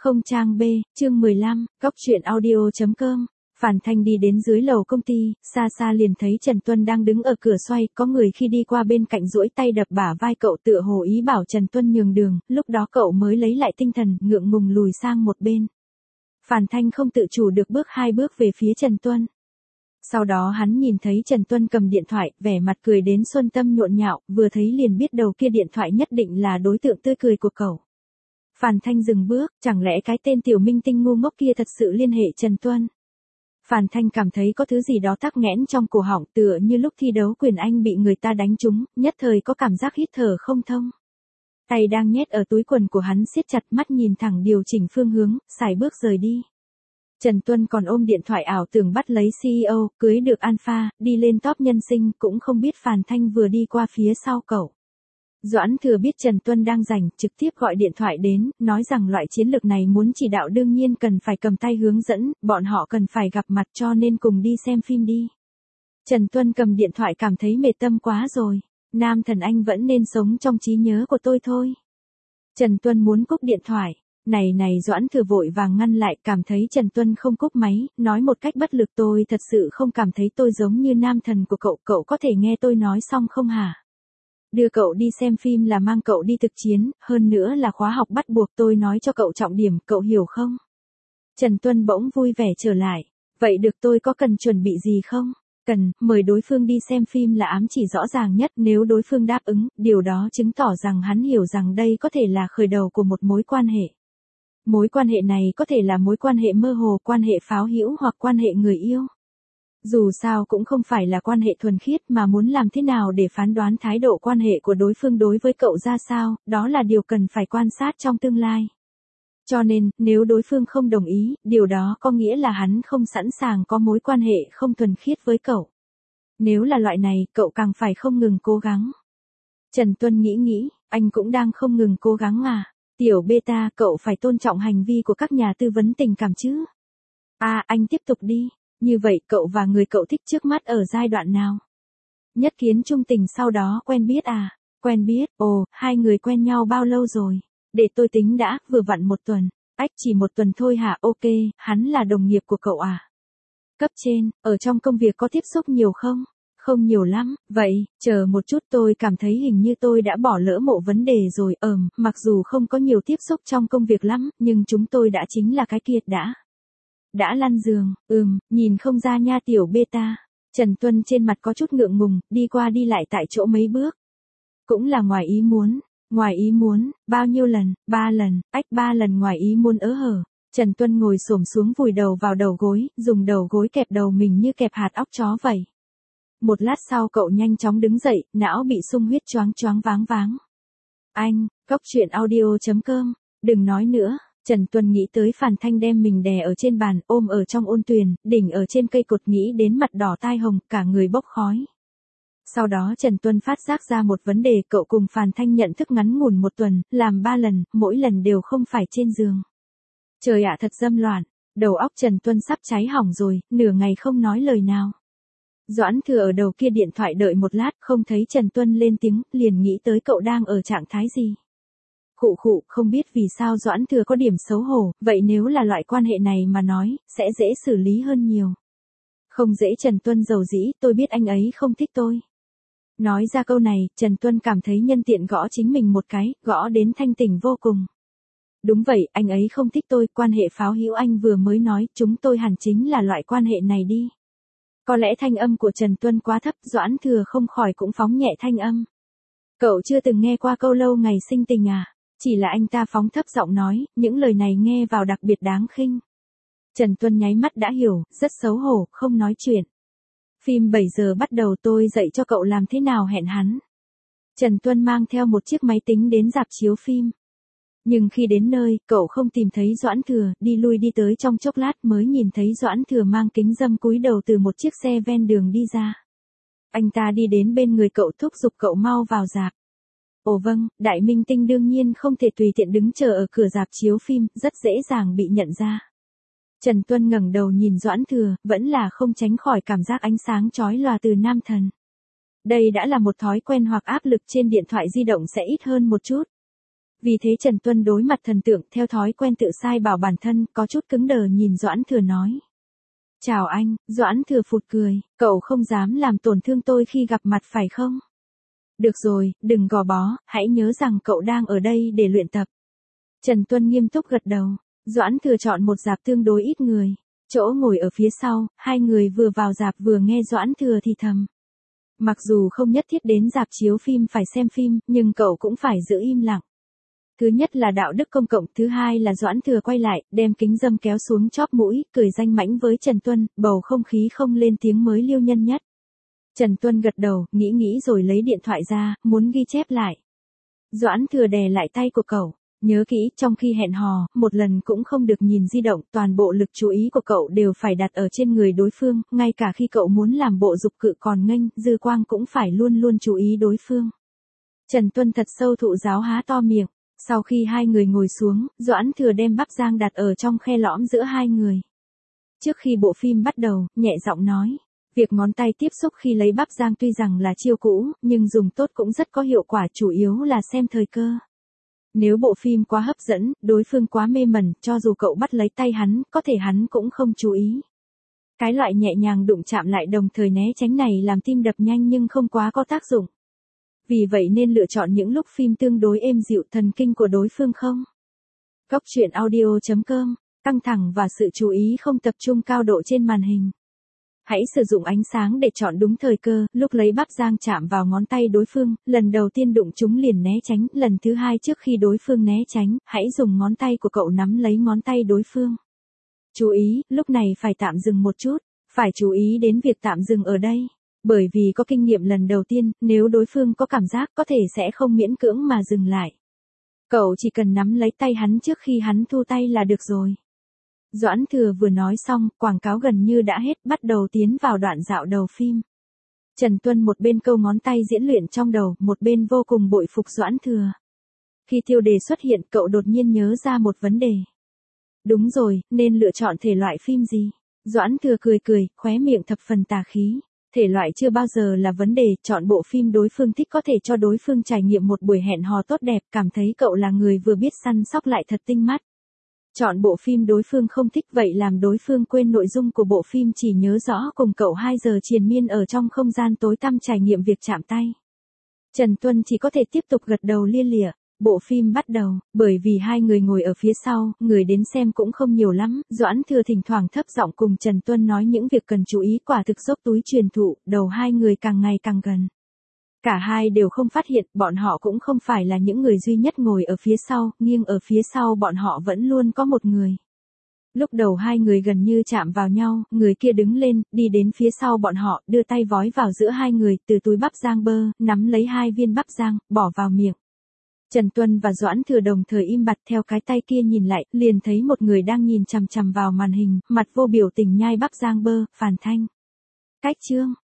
Không trang B, chương 15, góc truyện audio.com. Phản Thanh đi đến dưới lầu công ty, xa xa liền thấy Trần Tuân đang đứng ở cửa xoay, có người khi đi qua bên cạnh duỗi tay đập bả vai cậu tựa hồ ý bảo Trần Tuân nhường đường, lúc đó cậu mới lấy lại tinh thần, ngượng ngùng lùi sang một bên. Phản Thanh không tự chủ được bước 2 bước về phía Trần Tuân. Sau đó hắn nhìn thấy Trần Tuân cầm điện thoại, vẻ mặt cười đến xuân tâm nhộn nhạo, vừa thấy liền biết đầu kia điện thoại nhất định là đối tượng tươi cười của cậu. Phản Thanh dừng bước, chẳng lẽ cái tên tiểu minh tinh ngu ngốc kia thật sự liên hệ Trần Tuân? Phản Thanh cảm thấy có thứ gì đó tắc nghẽn trong cổ họng, tựa như lúc thi đấu quyền Anh bị người ta đánh trúng, nhất thời có cảm giác hít thở không thông. Tay đang nhét ở túi quần của hắn siết chặt, mắt nhìn thẳng điều chỉnh phương hướng, sải bước rời đi. Trần Tuân còn ôm điện thoại ảo tưởng bắt lấy CEO, cưới được Alpha, đi lên top nhân sinh, cũng không biết Phản Thanh vừa đi qua phía sau cậu. Doãn Thừa biết Trần Tuân đang rảnh, trực tiếp gọi điện thoại đến, nói rằng loại chiến lược này muốn chỉ đạo đương nhiên cần phải cầm tay hướng dẫn, bọn họ cần phải gặp mặt cho nên cùng đi xem phim đi. Trần Tuân cầm điện thoại cảm thấy mệt tâm quá rồi, nam thần anh vẫn nên sống trong trí nhớ của tôi thôi. Trần Tuân muốn cúp điện thoại, này Doãn Thừa vội vàng ngăn lại, cảm thấy Trần Tuân không cúp máy, nói một cách bất lực, tôi thật sự không cảm thấy tôi giống như nam thần của cậu, cậu có thể nghe tôi nói xong không hả? Đưa cậu đi xem phim là mang cậu đi thực chiến, hơn nữa là khóa học bắt buộc, tôi nói cho cậu trọng điểm, cậu hiểu không? Trần Tuân bỗng vui vẻ trở lại, vậy được, tôi có cần chuẩn bị gì không? Cần, mời đối phương đi xem phim là ám chỉ rõ ràng nhất, nếu đối phương đáp ứng, điều đó chứng tỏ rằng hắn hiểu rằng đây có thể là khởi đầu của một mối quan hệ. Mối quan hệ này có thể là mối quan hệ mơ hồ, quan hệ pháo hữu hoặc quan hệ người yêu. Dù sao cũng không phải là quan hệ thuần khiết, mà muốn làm thế nào để phán đoán thái độ quan hệ của đối phương đối với cậu ra sao, đó là điều cần phải quan sát trong tương lai. Cho nên, nếu đối phương không đồng ý, điều đó có nghĩa là hắn không sẵn sàng có mối quan hệ không thuần khiết với cậu. Nếu là loại này, cậu càng phải không ngừng cố gắng. Trần Tuân nghĩ, anh cũng đang không ngừng cố gắng à. Tiểu beta, cậu phải tôn trọng hành vi của các nhà tư vấn tình cảm chứ. Anh tiếp tục đi. Như vậy cậu và người cậu thích trước mắt ở giai đoạn nào? Nhất kiến chung tình sau đó quen biết à? Quen biết, hai người quen nhau bao lâu rồi? Để tôi tính đã, vừa vặn 1 tuần. Chỉ 1 tuần thôi hả? Ok, hắn là đồng nghiệp của cậu à? Cấp trên, ở trong công việc có tiếp xúc nhiều không? Không nhiều lắm, vậy, chờ một chút, tôi cảm thấy hình như tôi đã bỏ lỡ một vấn đề rồi, mặc dù không có nhiều tiếp xúc trong công việc lắm, nhưng chúng tôi đã chính là cái kia đã lăn giường, nhìn không ra nha tiểu beta. Trần Tuân trên mặt có chút ngượng ngùng, đi qua đi lại tại chỗ mấy bước. Cũng là ngoài ý muốn, bao nhiêu lần? 3 lần, 3 lần ngoài ý muốn ớ hở. Trần Tuân ngồi xổm xuống vùi đầu vào đầu gối, dùng đầu gối kẹp đầu mình như kẹp hạt óc chó vậy. Một lát sau cậu nhanh chóng đứng dậy, não bị sung huyết choáng váng. Anh, góc truyện audio.com, đừng nói nữa. Trần Tuân nghĩ tới Phản Thanh đem mình đè ở trên bàn, ôm ở trong ôn tuyền, đỉnh ở trên cây cột, nghĩ đến mặt đỏ tai hồng, cả người bốc khói. Sau đó Trần Tuân phát giác ra một vấn đề, cậu cùng Phản Thanh nhận thức ngắn ngủn 1 tuần, làm 3 lần, mỗi lần đều không phải trên giường. Trời ạ, thật dâm loạn, đầu óc Trần Tuân sắp cháy hỏng rồi, nửa ngày không nói lời nào. Doãn Thừa ở đầu kia điện thoại đợi một lát, không thấy Trần Tuân lên tiếng, liền nghĩ tới cậu đang ở trạng thái gì. Khụ, không biết vì sao Doãn Thừa có điểm xấu hổ, vậy nếu là loại quan hệ này mà nói, sẽ dễ xử lý hơn nhiều. Không dễ. Trần Tuân dầu dĩ, tôi biết anh ấy không thích tôi. Nói ra câu này, Trần Tuân cảm thấy nhân tiện gõ chính mình một cái, gõ đến thanh tỉnh vô cùng. Đúng vậy, anh ấy không thích tôi, quan hệ pháo hữu anh vừa mới nói, chúng tôi hẳn chính là loại quan hệ này đi. Có lẽ thanh âm của Trần Tuân quá thấp, Doãn Thừa không khỏi cũng phóng nhẹ thanh âm. Cậu chưa từng nghe qua câu lâu ngày sinh tình à? Chỉ là anh ta phóng thấp giọng nói, những lời này nghe vào đặc biệt đáng khinh. Trần Tuân nháy mắt đã hiểu, rất xấu hổ, không nói chuyện. Phim 7 giờ bắt đầu, tôi dạy cho cậu làm thế nào hẹn hắn. Trần Tuân mang theo một chiếc máy tính đến rạp chiếu phim. Nhưng khi đến nơi, cậu không tìm thấy Doãn Thừa, đi lui đi tới trong chốc lát mới nhìn thấy Doãn Thừa mang kính râm cúi đầu từ một chiếc xe ven đường đi ra. Anh ta đi đến bên người cậu, thúc giục cậu mau vào rạp. Ồ vâng, đại minh tinh đương nhiên không thể tùy tiện đứng chờ ở cửa rạp chiếu phim, rất dễ dàng bị nhận ra. Trần Tuân ngẩng đầu nhìn Doãn Thừa, vẫn là không tránh khỏi cảm giác ánh sáng chói lòa từ nam thần. Đây đã là một thói quen hoặc áp lực trên điện thoại di động sẽ ít hơn một chút. Vì thế Trần Tuân đối mặt thần tượng theo thói quen tự sai bảo bản thân, có chút cứng đờ nhìn Doãn Thừa nói. Chào anh, Doãn Thừa phụt cười, cậu không dám làm tổn thương tôi khi gặp mặt phải không? Được rồi, đừng gò bó, hãy nhớ rằng cậu đang ở đây để luyện tập. Trần Tuân nghiêm túc gật đầu, Doãn Thừa chọn một rạp tương đối ít người. Chỗ ngồi ở phía sau, hai người vừa vào rạp vừa nghe Doãn Thừa thì thầm. Mặc dù không nhất thiết đến rạp chiếu phim phải xem phim, nhưng cậu cũng phải giữ im lặng. Thứ nhất là đạo đức công cộng, thứ hai là Doãn Thừa quay lại, đem kính râm kéo xuống chóp mũi, cười danh mãnh với Trần Tuân, bầu không khí không lên tiếng mới liêu nhân nhất. Trần Tuân gật đầu, nghĩ rồi lấy điện thoại ra, muốn ghi chép lại. Doãn Thừa đè lại tay của cậu, nhớ kỹ, trong khi hẹn hò, một lần cũng không được nhìn di động, toàn bộ lực chú ý của cậu đều phải đặt ở trên người đối phương, ngay cả khi cậu muốn làm bộ dục cự còn nghênh, dư quang cũng phải luôn luôn chú ý đối phương. Trần Tuân thật sâu thụ giáo há to miệng. Sau khi hai người ngồi xuống, Doãn Thừa đem bắp rang đặt ở trong khe lõm giữa hai người. Trước khi bộ phim bắt đầu, nhẹ giọng nói, việc ngón tay tiếp xúc khi lấy bắp rang tuy rằng là chiêu cũ, nhưng dùng tốt cũng rất có hiệu quả, chủ yếu là xem thời cơ. Nếu bộ phim quá hấp dẫn, đối phương quá mê mẩn, cho dù cậu bắt lấy tay hắn, có thể hắn cũng không chú ý. Cái loại nhẹ nhàng đụng chạm lại đồng thời né tránh này làm tim đập nhanh nhưng không quá có tác dụng. Vì vậy nên lựa chọn những lúc phim tương đối êm dịu, thần kinh của đối phương không. Góc truyện audio.com, căng thẳng và sự chú ý không tập trung cao độ trên màn hình. Hãy sử dụng ánh sáng để chọn đúng thời cơ, lúc lấy bắp rang chạm vào ngón tay đối phương, lần đầu tiên đụng chúng liền né tránh, lần thứ hai trước khi đối phương né tránh, hãy dùng ngón tay của cậu nắm lấy ngón tay đối phương. Chú ý, lúc này phải tạm dừng một chút, phải chú ý đến việc tạm dừng ở đây. Bởi vì có kinh nghiệm lần đầu tiên, nếu đối phương có cảm giác có thể sẽ không miễn cưỡng mà dừng lại. Cậu chỉ cần nắm lấy tay hắn trước khi hắn thu tay là được rồi. Doãn Thừa vừa nói xong, quảng cáo gần như đã hết, bắt đầu tiến vào đoạn dạo đầu phim. Trần Tuân một bên câu ngón tay diễn luyện trong đầu, một bên vô cùng bội phục Doãn Thừa. Khi tiêu đề xuất hiện, cậu đột nhiên nhớ ra một vấn đề. Đúng rồi, nên lựa chọn thể loại phim gì? Doãn Thừa cười, khóe miệng thập phần tà khí. Thể loại chưa bao giờ là vấn đề, chọn bộ phim đối phương thích có thể cho đối phương trải nghiệm một buổi hẹn hò tốt đẹp, cảm thấy cậu là người vừa biết săn sóc lại thật tinh mắt. Chọn bộ phim đối phương không thích vậy làm đối phương quên nội dung của bộ phim, chỉ nhớ rõ cùng cậu 2 giờ triền miên ở trong không gian tối tăm trải nghiệm việc chạm tay. Trần Tuân chỉ có thể tiếp tục gật đầu lia lịa. Bộ phim bắt đầu, bởi vì hai người ngồi ở phía sau, người đến xem cũng không nhiều lắm, Doãn Thừa thỉnh thoảng thấp giọng cùng Trần Tuân nói những việc cần chú ý, quả thực dốc túi truyền thụ, đầu hai người càng ngày càng gần. Cả hai đều không phát hiện, bọn họ cũng không phải là những người duy nhất ngồi ở phía sau, nghiêng ở phía sau bọn họ vẫn luôn có một người. Lúc đầu hai người gần như chạm vào nhau, người kia đứng lên, đi đến phía sau bọn họ, đưa tay vói vào giữa hai người, từ túi bắp rang bơ, nắm lấy 2 viên bắp rang, bỏ vào miệng. Trần Tuân và Doãn Thừa đồng thời im bặt, theo cái tay kia nhìn lại, liền thấy một người đang nhìn chằm chằm vào màn hình, mặt vô biểu tình nhai bắp rang bơ, Phàn Thanh. Cách chương